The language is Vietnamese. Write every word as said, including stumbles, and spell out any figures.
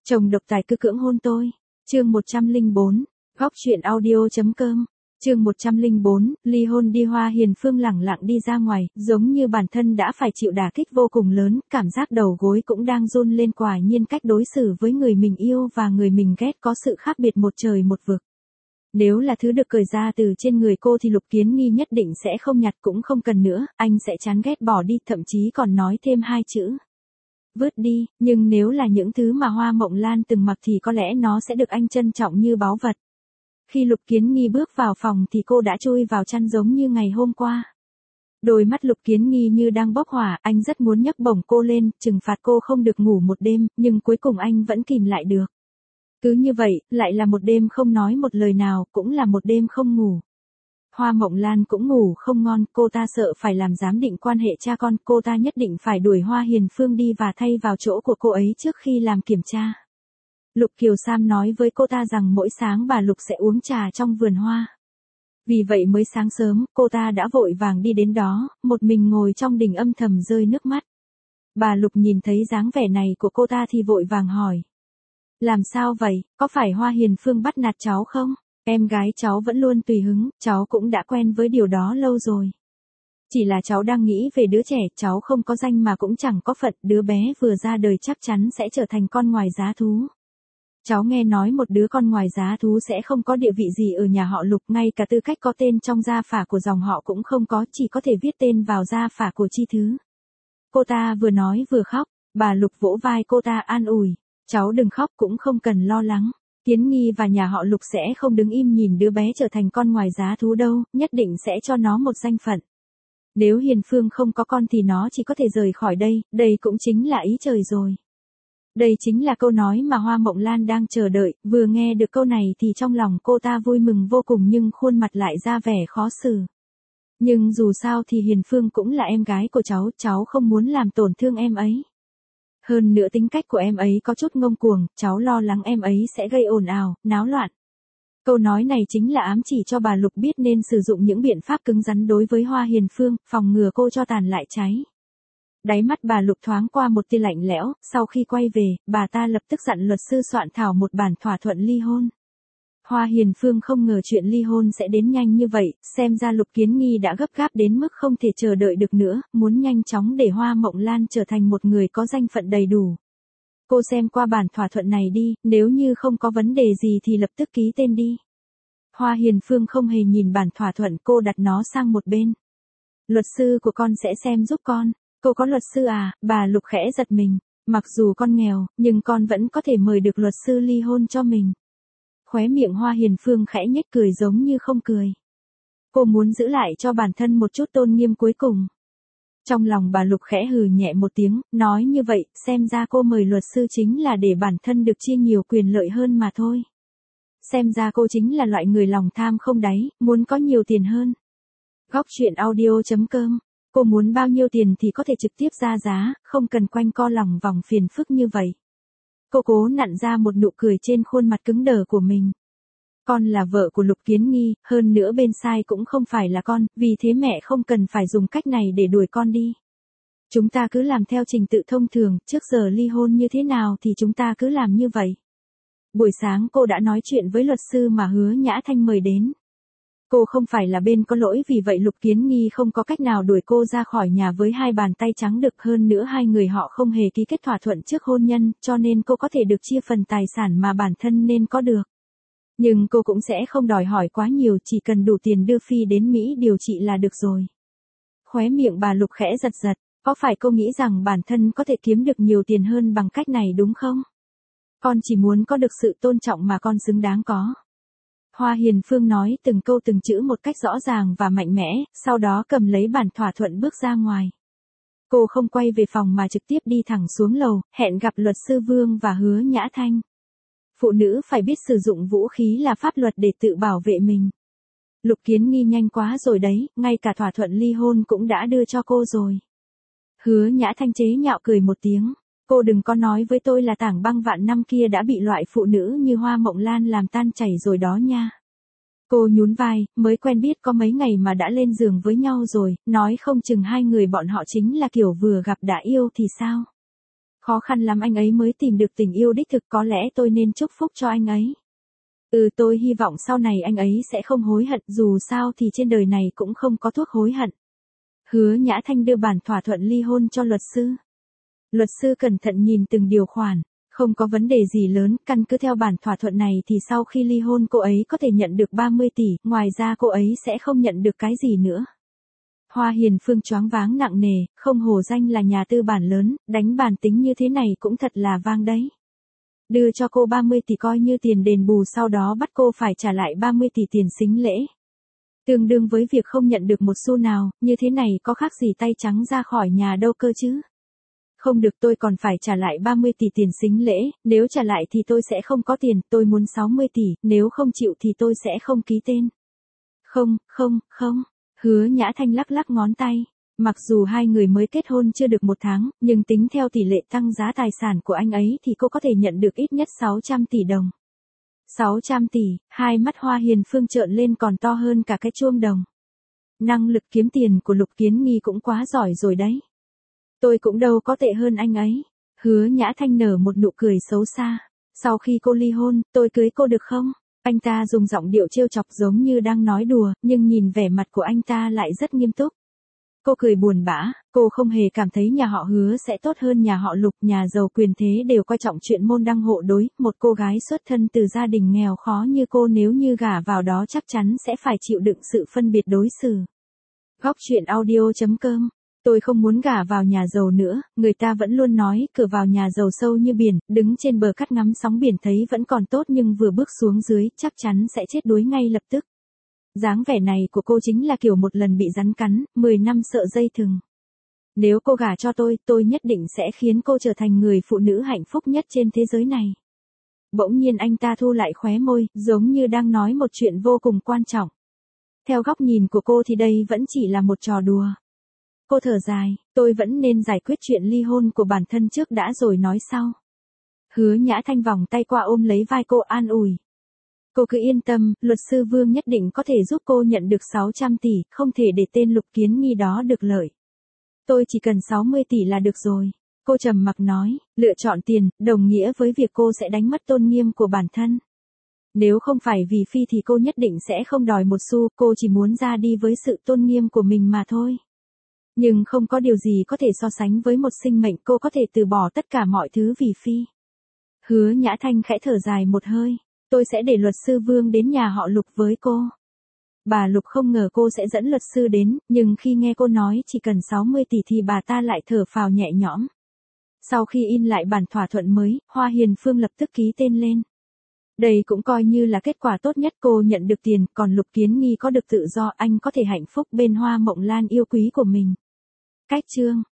Chồng độc tài cứ cưỡng hôn tôi. Chương một trăm lẻ bốn, góc truyện audio.com. Chương một trăm lẻ bốn, ly hôn đi. Hoa Hiền Phương lẳng lặng đi ra ngoài, giống như bản thân đã phải chịu đả kích vô cùng lớn, cảm giác đầu gối cũng đang run lên. Quả nhiên cách đối xử với người mình yêu và người mình ghét có sự khác biệt một trời một vực. Nếu là thứ được cởi ra từ trên người cô thì Lục Kiến Nghi nhất định sẽ không nhặt, cũng không cần nữa, anh sẽ chán ghét bỏ đi, thậm chí còn nói thêm hai chữ vứt đi. Nhưng nếu là những thứ mà Hoa Mộng Lan từng mặc thì có lẽ nó sẽ được anh trân trọng như báu vật. Khi Lục Kiến Nghi bước vào phòng thì cô đã chui vào chăn giống như ngày hôm qua. Đôi mắt Lục Kiến Nghi như đang bốc hỏa, anh rất muốn nhấc bổng cô lên, trừng phạt cô không được ngủ một đêm, nhưng cuối cùng anh vẫn kìm lại được. Cứ như vậy, lại là một đêm không nói một lời nào, cũng là một đêm không ngủ. Hoa Mộng Lan cũng ngủ không ngon, cô ta sợ phải làm giám định quan hệ cha con, cô ta nhất định phải đuổi Hoa Hiền Phương đi và thay vào chỗ của cô ấy trước khi làm kiểm tra. Lục Kiều Sam nói với cô ta rằng mỗi sáng bà Lục sẽ uống trà trong vườn hoa. Vì vậy mới sáng sớm, cô ta đã vội vàng đi đến đó, một mình ngồi trong đình âm thầm rơi nước mắt. Bà Lục nhìn thấy dáng vẻ này của cô ta thì vội vàng hỏi. Làm sao vậy, có phải Hoa Hiền Phương bắt nạt cháu không? Em gái cháu vẫn luôn tùy hứng, cháu cũng đã quen với điều đó lâu rồi. Chỉ là cháu đang nghĩ về đứa trẻ, cháu không có danh mà cũng chẳng có phận, đứa bé vừa ra đời chắc chắn sẽ trở thành con ngoài giá thú. Cháu nghe nói một đứa con ngoài giá thú sẽ không có địa vị gì ở nhà họ Lục, ngay cả tư cách có tên trong gia phả của dòng họ cũng không có, chỉ có thể viết tên vào gia phả của Chi Thứ. Cô ta vừa nói vừa khóc, bà Lục vỗ vai cô ta an ủi, cháu đừng khóc, cũng không cần lo lắng. Kiến Nghi và nhà họ Lục sẽ không đứng im nhìn đứa bé trở thành con ngoài giá thú đâu, nhất định sẽ cho nó một danh phận. Nếu Hiền Phương không có con thì nó chỉ có thể rời khỏi đây, đây cũng chính là ý trời rồi. Đây chính là câu nói mà Hoa Mộng Lan đang chờ đợi, vừa nghe được câu này thì trong lòng cô ta vui mừng vô cùng nhưng khuôn mặt lại ra vẻ khó xử. Nhưng dù sao thì Hiền Phương cũng là em gái của cháu, cháu không muốn làm tổn thương em ấy. Hơn nữa tính cách của em ấy có chút ngông cuồng, cháu lo lắng em ấy sẽ gây ồn ào, náo loạn. Câu nói này chính là ám chỉ cho bà Lục biết nên sử dụng những biện pháp cứng rắn đối với Hoa Hiền Phương, phòng ngừa cô cho tàn lại cháy. Đáy mắt bà Lục thoáng qua một tia lạnh lẽo, sau khi quay về, bà ta lập tức dặn luật sư soạn thảo một bản thỏa thuận ly hôn. Hoa Hiền Phương không ngờ chuyện ly hôn sẽ đến nhanh như vậy, xem ra Lục Kiến Nghi đã gấp gáp đến mức không thể chờ đợi được nữa, muốn nhanh chóng để Hoa Mộng Lan trở thành một người có danh phận đầy đủ. Cô xem qua bản thỏa thuận này đi, nếu như không có vấn đề gì thì lập tức ký tên đi. Hoa Hiền Phương không hề nhìn bản thỏa thuận, cô đặt nó sang một bên. Luật sư của con sẽ xem giúp con. Cô có luật sư à? Bà Lục khẽ giật mình. Mặc dù con nghèo, nhưng con vẫn có thể mời được luật sư ly hôn cho mình. Khóe miệng Hoa Hiền Phương khẽ nhếch cười giống như không cười. Cô muốn giữ lại cho bản thân một chút tôn nghiêm cuối cùng. Trong lòng bà Lục khẽ hừ nhẹ một tiếng, nói như vậy, xem ra cô mời luật sư chính là để bản thân được chia nhiều quyền lợi hơn mà thôi. Xem ra cô chính là loại người lòng tham không đáy, muốn có nhiều tiền hơn. Góc truyện audio.com. Cô muốn bao nhiêu tiền thì có thể trực tiếp ra giá, không cần quanh co lòng vòng phiền phức như vậy. Cô cố nặn ra một nụ cười trên khuôn mặt cứng đờ của mình. Con là vợ của Lục Kiến Nghi, hơn nữa bên sai cũng không phải là con, vì thế mẹ không cần phải dùng cách này để đuổi con đi. Chúng ta cứ làm theo trình tự thông thường, trước giờ ly hôn như thế nào thì chúng ta cứ làm như vậy. Buổi sáng cô đã nói chuyện với luật sư mà Hứa Nhã Thanh mời đến. Cô không phải là bên có lỗi, vì vậy Lục Kiến Nghi không có cách nào đuổi cô ra khỏi nhà với hai bàn tay trắng được, hơn nữa hai người họ không hề ký kết thỏa thuận trước hôn nhân, cho nên cô có thể được chia phần tài sản mà bản thân nên có được. Nhưng cô cũng sẽ không đòi hỏi quá nhiều, chỉ cần đủ tiền đưa Phi đến Mỹ điều trị là được rồi. Khóe miệng bà Lục khẽ giật giật, có phải cô nghĩ rằng bản thân có thể kiếm được nhiều tiền hơn bằng cách này đúng không? Con chỉ muốn có được sự tôn trọng mà con xứng đáng có. Hoa Hiền Phương nói từng câu từng chữ một cách rõ ràng và mạnh mẽ, sau đó cầm lấy bản thỏa thuận bước ra ngoài. Cô không quay về phòng mà trực tiếp đi thẳng xuống lầu, hẹn gặp luật sư Vương và Hứa Nhã Thanh. Phụ nữ phải biết sử dụng vũ khí là pháp luật để tự bảo vệ mình. Lục Kiến Nghi nhanh quá rồi đấy, ngay cả thỏa thuận ly hôn cũng đã đưa cho cô rồi. Hứa Nhã Thanh chế nhạo cười một tiếng. Cô đừng có nói với tôi là Tảng Băng vạn năm kia đã bị loại phụ nữ như Hoa Mộng Lan làm tan chảy rồi đó nha. Cô nhún vai, mới quen biết có mấy ngày mà đã lên giường với nhau rồi, nói không chừng hai người bọn họ chính là kiểu vừa gặp đã yêu thì sao. Khó khăn lắm anh ấy mới tìm được tình yêu đích thực, có lẽ tôi nên chúc phúc cho anh ấy. Ừ, tôi hy vọng sau này anh ấy sẽ không hối hận, dù sao thì trên đời này cũng không có thuốc hối hận. Hứa Nhã Thanh đưa bản thỏa thuận ly hôn cho luật sư. Luật sư cẩn thận nhìn từng điều khoản, không có vấn đề gì lớn, căn cứ theo bản thỏa thuận này thì sau khi ly hôn cô ấy có thể nhận được ba mươi tỷ, ngoài ra cô ấy sẽ không nhận được cái gì nữa. Hoa Hiền Phương choáng váng nặng nề, không hổ danh là nhà tư bản lớn, đánh bản tính như thế này cũng thật là vang đấy. Đưa cho cô ba mươi tỷ coi như tiền đền bù, sau đó bắt cô phải trả lại ba mươi tỷ tiền sính lễ. Tương đương với việc không nhận được một xu nào, như thế này có khác gì tay trắng ra khỏi nhà đâu cơ chứ. Không được, tôi còn phải trả lại ba mươi tỷ tiền sính lễ, nếu trả lại thì tôi sẽ không có tiền, tôi muốn sáu mươi tỷ, nếu không chịu thì tôi sẽ không ký tên. Không, không, không, Hứa Nhã Thanh lắc lắc ngón tay. Mặc dù hai người mới kết hôn chưa được một tháng, nhưng tính theo tỷ lệ tăng giá tài sản của anh ấy thì cô có thể nhận được ít nhất sáu trăm tỷ đồng. sáu trăm tỷ, hai mắt Hoa Hiền Phương trợn lên còn to hơn cả cái chuông đồng. Năng lực kiếm tiền của Lục Kiến Nghi cũng quá giỏi rồi đấy. Tôi cũng đâu có tệ hơn anh ấy. Hứa Nhã Thanh nở một nụ cười xấu xa. Sau khi cô ly hôn, tôi cưới cô được không? Anh ta dùng giọng điệu trêu chọc giống như đang nói đùa, nhưng nhìn vẻ mặt của anh ta lại rất nghiêm túc. Cô cười buồn bã, cô không hề cảm thấy nhà họ Hứa sẽ tốt hơn nhà họ Lục, nhà giàu quyền thế đều coi trọng chuyện môn đăng hộ đối, một cô gái xuất thân từ gia đình nghèo khó như cô nếu như gả vào đó chắc chắn sẽ phải chịu đựng sự phân biệt đối xử. Góc truyện audio chấm com. Tôi không muốn gả vào nhà giàu nữa, người ta vẫn luôn nói cửa vào nhà giàu sâu như biển, đứng trên bờ cát ngắm sóng biển thấy vẫn còn tốt nhưng vừa bước xuống dưới chắc chắn sẽ chết đuối ngay lập tức. Dáng vẻ này của cô chính là kiểu một lần bị rắn cắn, mười năm sợ dây thừng. Nếu cô gả cho tôi, tôi nhất định sẽ khiến cô trở thành người phụ nữ hạnh phúc nhất trên thế giới này. Bỗng nhiên anh ta thu lại khóe môi, giống như đang nói một chuyện vô cùng quan trọng. Theo góc nhìn của cô thì đây vẫn chỉ là một trò đùa. Cô thở dài, tôi vẫn nên giải quyết chuyện ly hôn của bản thân trước đã rồi nói sau. Hứa Nhã Thanh vòng tay qua ôm lấy vai cô an ủi. Cô cứ yên tâm, luật sư Vương nhất định có thể giúp cô nhận được sáu trăm tỷ, không thể để tên Lục Kiến Nghi đó được lợi. Tôi chỉ cần sáu mươi tỷ là được rồi. Cô trầm mặc nói, lựa chọn tiền, đồng nghĩa với việc cô sẽ đánh mất tôn nghiêm của bản thân. Nếu không phải vì Phi thì cô nhất định sẽ không đòi một xu, cô chỉ muốn ra đi với sự tôn nghiêm của mình mà thôi. Nhưng không có điều gì có thể so sánh với một sinh mệnh, cô có thể từ bỏ tất cả mọi thứ vì Phi. Hứa Nhã Thanh khẽ thở dài một hơi. Tôi sẽ để luật sư Vương đến nhà họ Lục với cô. Bà Lục không ngờ cô sẽ dẫn luật sư đến, nhưng khi nghe cô nói chỉ cần sáu mươi tỷ thì bà ta lại thở phào nhẹ nhõm. Sau khi in lại bản thỏa thuận mới, Hoa Hiền Phương lập tức ký tên lên. Đây cũng coi như là kết quả tốt nhất, cô nhận được tiền, còn Lục Kiến Nghi có được tự do, anh có thể hạnh phúc bên Hoa Mộng Lan yêu quý của mình. Cách chương